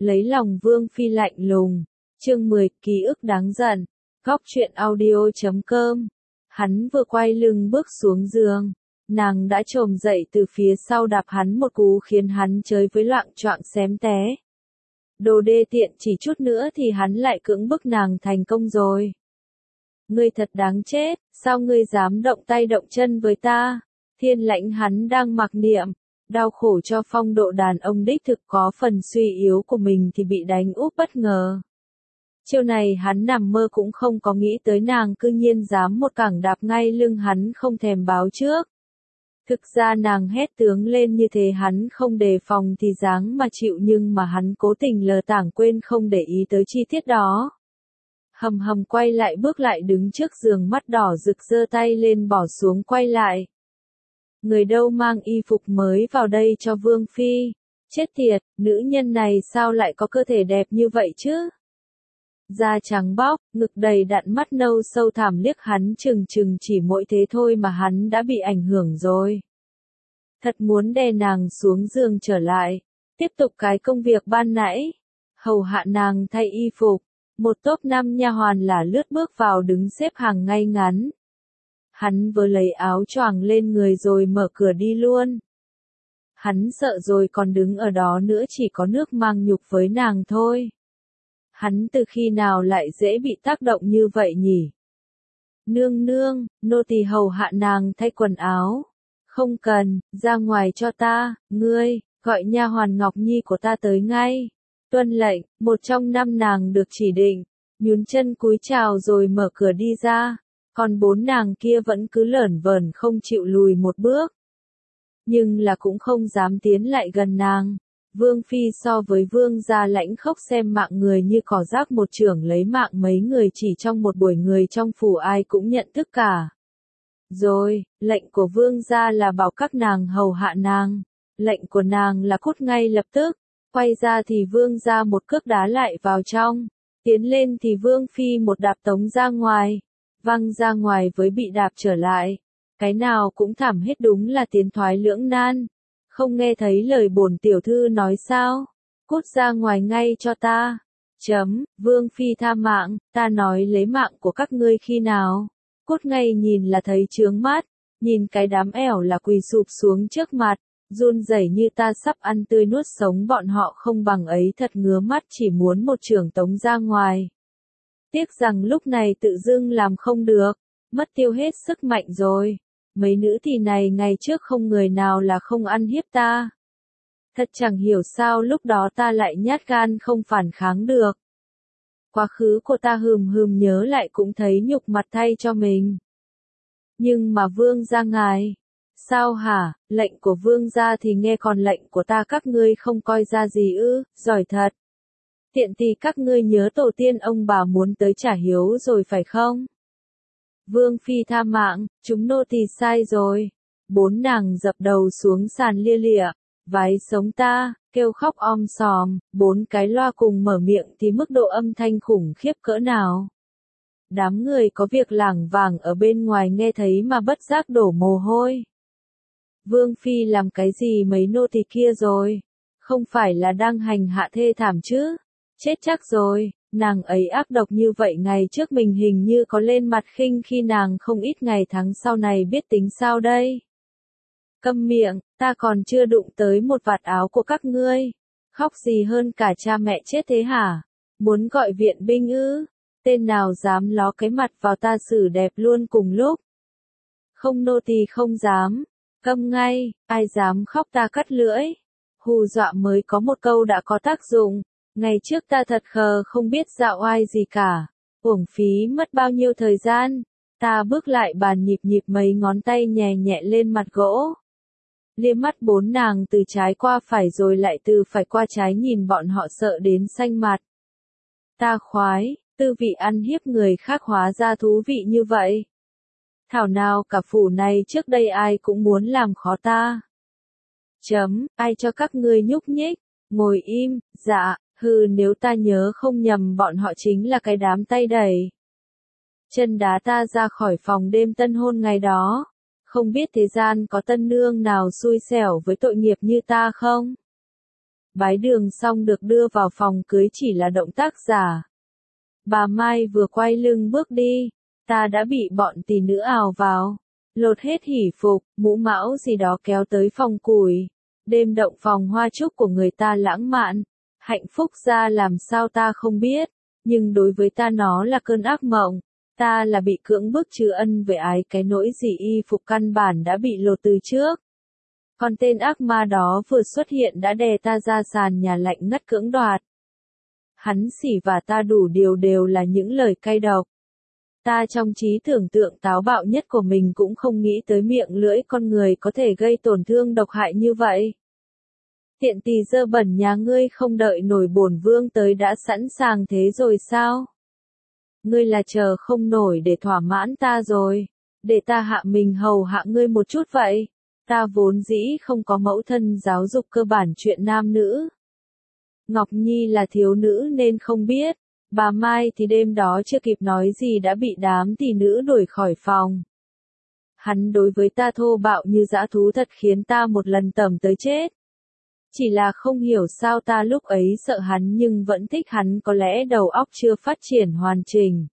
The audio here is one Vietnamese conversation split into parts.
lấy lòng Vương Phi lạnh lùng. Chương 10, ký ức đáng giận. Góc truyện audio.com. Hắn vừa quay lưng bước xuống giường, nàng đã chồm dậy từ phía sau đạp hắn một cú khiến hắn chới với loạng choạng xém té. Đồ đê tiện, chỉ chút nữa thì hắn lại cưỡng bức nàng thành công rồi. Ngươi thật đáng chết, sao ngươi dám động tay động chân với ta? Thiên Lãnh hắn đang mặc niệm, đau khổ cho phong độ đàn ông đích thực có phần suy yếu của mình thì bị đánh úp bất ngờ. Chiều này hắn nằm mơ cũng không có nghĩ tới nàng cư nhiên dám một cẳng đạp ngay lưng hắn không thèm báo trước. Thực ra nàng hét tướng lên như thế hắn không đề phòng thì dáng mà chịu, nhưng mà hắn cố tình lờ tảng quên không để ý tới chi tiết đó. Hầm hầm quay lại bước lại đứng trước giường, mắt đỏ rực, giơ tay lên bỏ xuống quay lại. Người đâu mang y phục mới vào đây cho Vương Phi? Chết tiệt, nữ nhân này sao lại có cơ thể đẹp như vậy chứ? Da trắng bóc, ngực đầy đặn, mắt nâu sâu thẳm liếc hắn chừng chừng, chỉ mỗi thế thôi mà hắn đã bị ảnh hưởng rồi. Thật muốn đè nàng xuống giường trở lại, tiếp tục cái công việc ban nãy, hầu hạ nàng thay y phục. Một tốp 5 nha hoàn là lướt bước vào đứng xếp hàng ngay ngắn. Hắn vừa lấy áo choàng lên người rồi mở cửa đi luôn. Hắn sợ rồi còn đứng ở đó nữa, chỉ có nước mang nhục với nàng thôi. Hắn từ khi nào lại dễ bị tác động như vậy nhỉ? Nương nương, nô tỳ hầu hạ nàng thay quần áo. Không cần, ra ngoài cho ta, ngươi, gọi nha hoàn Ngọc Nhi của ta tới ngay. Tuân lệnh, một trong 5 nàng được chỉ định, nhún chân cúi chào rồi mở cửa đi ra, còn 4 nàng kia vẫn cứ lởn vởn không chịu lùi một bước. Nhưng là cũng không dám tiến lại gần nàng. Vương Phi so với vương gia lãnh khốc xem mạng người như cỏ rác, một chưởng lấy mạng mấy người chỉ trong một buổi, người trong phủ ai cũng nhận thức cả. Rồi, lệnh của vương gia là bảo các nàng hầu hạ nàng, lệnh của nàng là cút ngay lập tức. Quay ra thì vương gia một cước đá lại vào trong, tiến lên thì Vương Phi một đạp tống ra ngoài, văng ra ngoài với bị đạp trở lại. Cái nào cũng thảm hết, đúng là tiến thoái lưỡng nan. Không nghe thấy lời bổn tiểu thư nói sao? Cút ra ngoài ngay cho ta. Vương Phi tha mạng, ta nói lấy mạng của các ngươi khi nào? Cút ngay, nhìn là thấy chướng mắt, nhìn cái đám ẻo là quỳ sụp xuống trước mặt. Run rẩy như ta sắp ăn tươi nuốt sống bọn họ không bằng ấy, thật ngứa mắt, chỉ muốn một chưởng tống ra ngoài. Tiếc rằng lúc này tự dưng làm không được, mất tiêu hết sức mạnh rồi. Mấy nữ thì này ngày trước không người nào là không ăn hiếp ta. Thật chẳng hiểu sao lúc đó ta lại nhát gan không phản kháng được. Quá khứ của ta hừm nhớ lại cũng thấy nhục mặt thay cho mình. Nhưng mà vương gia ngài... Sao hả, lệnh của vương gia thì nghe, còn lệnh của ta các ngươi không coi ra gì ư? Giỏi thật. Tiện thì các ngươi nhớ tổ tiên ông bà muốn tới trả hiếu rồi phải không? Vương Phi tha mạng, chúng nô tỳ sai rồi. 4 nàng dập đầu xuống sàn lia lịa, vái sống ta, kêu khóc om sòm, 4 cái loa cùng mở miệng thì mức độ âm thanh khủng khiếp cỡ nào. Đám người có việc lảng vảng ở bên ngoài nghe thấy mà bất giác đổ mồ hôi. Vương Phi làm cái gì mấy nô tỳ kia rồi? Không phải là đang hành hạ thê thảm chứ? Chết chắc rồi, nàng ấy ác độc như vậy, ngày trước mình hình như có lên mặt khinh khi nàng không ít, ngày tháng sau này biết tính sao đây? Câm miệng, ta còn chưa đụng tới một vạt áo của các ngươi. Khóc gì hơn cả cha mẹ chết thế hả? Muốn gọi viện binh ư? Tên nào dám ló cái mặt vào ta xử đẹp luôn cùng lúc? Không, nô tỳ không dám. Câm ngay, ai dám khóc ta cắt lưỡi. Hù dọa mới có một câu đã có tác dụng. Ngày trước ta thật khờ không biết dạo oai gì cả. Uổng phí mất bao nhiêu thời gian. Ta bước lại bàn, nhịp mấy ngón tay nhẹ nhẹ lên mặt gỗ. Liếc mắt 4 nàng từ trái qua phải rồi lại từ phải qua trái, nhìn bọn họ sợ đến xanh mặt. Ta khoái, tư vị ăn hiếp người khác hóa ra thú vị như vậy. Thảo nào cả phủ này trước đây ai cũng muốn làm khó ta. Ai cho các ngươi nhúc nhích? Ngồi im, dạ, nếu ta nhớ không nhầm bọn họ chính là cái đám tay đẩy chân đá ta ra khỏi phòng đêm tân hôn ngày đó. Không biết thế gian có tân nương nào xui xẻo với tội nghiệp như ta không? Bái đường xong được đưa vào phòng cưới chỉ là động tác giả. Bà Mai vừa quay lưng bước đi, ta đã bị bọn tỷ nữ ào vào, lột hết hỉ phục, mũ mão gì đó kéo tới phòng củi. Đêm động phòng hoa trúc của người ta lãng mạn, hạnh phúc ra làm sao ta không biết, nhưng đối với ta nó là cơn ác mộng. Ta là bị cưỡng bức chứ ân với ái cái nỗi gì y phục căn bản đã bị lột từ trước. Còn tên ác ma đó vừa xuất hiện đã đè ta ra sàn nhà lạnh ngắt cưỡng đoạt. Hắn xỉ vả ta đủ điều đều là những lời cay độc. Ta trong trí tưởng tượng táo bạo nhất của mình cũng không nghĩ tới miệng lưỡi con người có thể gây tổn thương độc hại như vậy. Tiện tỳ dơ bẩn nhà ngươi không đợi nổi bổn vương tới đã sẵn sàng thế rồi sao? Ngươi là chờ không nổi để thỏa mãn ta rồi, để ta hạ mình hầu hạ ngươi một chút vậy. Ta vốn dĩ không có mẫu thân giáo dục cơ bản chuyện nam nữ. Ngọc Nhi là thiếu nữ nên không biết, bà Mai thì đêm đó chưa kịp nói gì đã bị đám tỷ nữ đuổi khỏi phòng. Hắn đối với ta thô bạo như dã thú thật khiến ta một lần tầm tới chết. Chỉ là không hiểu sao ta lúc ấy sợ hắn nhưng vẫn thích hắn, có lẽ đầu óc chưa phát triển hoàn chỉnh.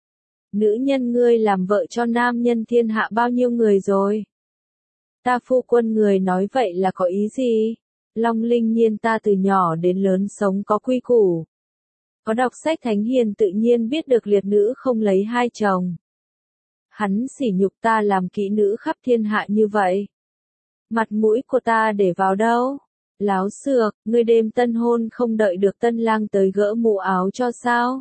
Nữ nhân ngươi làm vợ cho nam nhân thiên hạ bao nhiêu người rồi? Ta phu quân người nói vậy là có ý gì? Long Linh Nhiên ta từ nhỏ đến lớn sống có quy củ. Có đọc sách thánh hiền tự nhiên biết được liệt nữ không lấy hai chồng. Hắn sỉ nhục ta làm kỹ nữ khắp thiên hạ như vậy. Mặt mũi của ta để vào đâu? Láo xược, ngươi đêm tân hôn không đợi được tân lang tới gỡ mũ áo cho sao?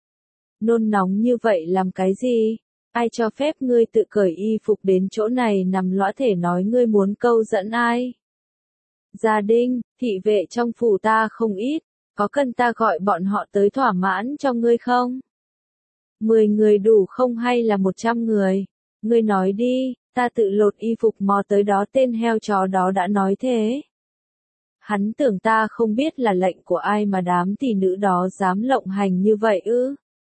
Nôn nóng như vậy làm cái gì? Ai cho phép ngươi tự cởi y phục đến chỗ này nằm lõa thể nói ngươi muốn câu dẫn ai? Gia đình, thị vệ trong phủ ta không ít, có cần ta gọi bọn họ tới thỏa mãn cho ngươi không? 10 người đủ không hay là 100 người? Ngươi nói đi, ta tự lột y phục mò tới đó, tên heo chó đó đã nói thế. Hắn tưởng ta không biết là lệnh của ai mà đám tỷ nữ đó dám lộng hành như vậy ư?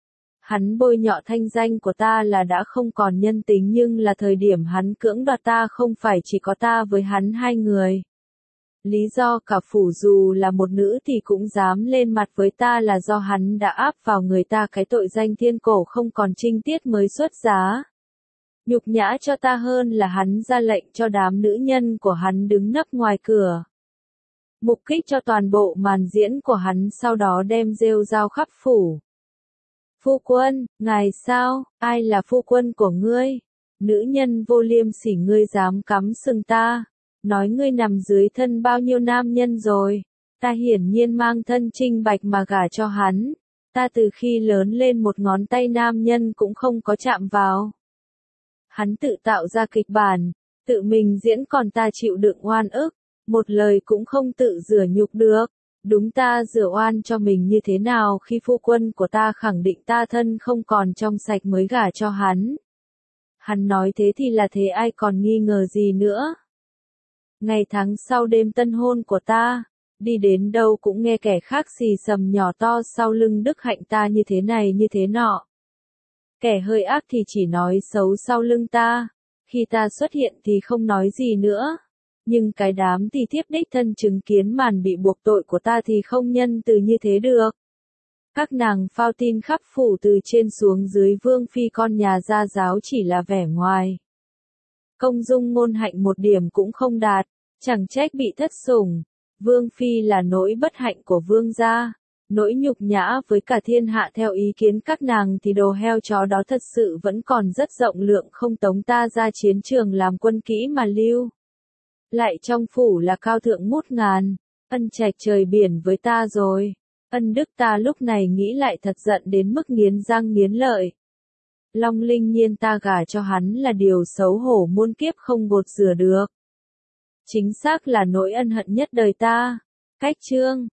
Hắn bôi nhọ thanh danh của ta là đã không còn nhân tính, nhưng là thời điểm hắn cưỡng đoạt ta không phải chỉ có ta với hắn hai người. Lý do cả phủ dù là một nữ thì cũng dám lên mặt với ta là do hắn đã áp vào người ta cái tội danh thiên cổ không còn trinh tiết mới xuất giá. Nhục nhã cho ta hơn là hắn ra lệnh cho đám nữ nhân của hắn đứng nấp ngoài cửa. Mục kích cho toàn bộ màn diễn của hắn, sau đó đem rêu rao khắp phủ. Phu quân, ngài sao, ai là phu quân của ngươi? Nữ nhân vô liêm sỉ, ngươi dám cắm sừng ta, nói ngươi nằm dưới thân bao nhiêu nam nhân rồi. Ta hiển nhiên mang thân trinh bạch mà gả cho hắn. Ta từ khi lớn lên một ngón tay nam nhân cũng không có chạm vào. Hắn tự tạo ra kịch bản, tự mình diễn, còn ta chịu đựng oan ức, một lời cũng không tự rửa nhục được. Đúng, ta rửa oan cho mình như thế nào khi phu quân của ta khẳng định ta thân không còn trong sạch mới gả cho hắn. Hắn nói thế thì là thế, ai còn nghi ngờ gì nữa. Ngày tháng sau đêm tân hôn của ta, đi đến đâu cũng nghe kẻ khác xì xầm nhỏ to sau lưng đức hạnh ta như thế này như thế nọ. Kẻ hơi ác thì chỉ nói xấu sau lưng ta, khi ta xuất hiện thì không nói gì nữa. Nhưng cái đám thì thiếp đích thân chứng kiến màn bị buộc tội của ta thì không nhân từ như thế được. Các nàng phao tin khắp phủ từ trên xuống dưới, vương phi con nhà gia giáo chỉ là vẻ ngoài. Công dung ngôn hạnh một điểm cũng không đạt, chẳng trách bị thất sủng. Vương phi là nỗi bất hạnh của vương gia, nỗi nhục nhã với cả thiên hạ. Theo ý kiến các nàng thì đồ heo chó đó thật sự vẫn còn rất rộng lượng, không tống ta ra chiến trường làm quân kỹ mà lưu. Lại trong phủ là cao thượng ngút ngàn, ân trạch trời biển với ta rồi. Ân đức ta lúc này nghĩ lại thật giận đến mức nghiến răng nghiến lợi. Long Linh Nhiên ta gả cho hắn là điều xấu hổ muôn kiếp không gột rửa được. Chính xác là nỗi ân hận nhất đời ta. Cách chương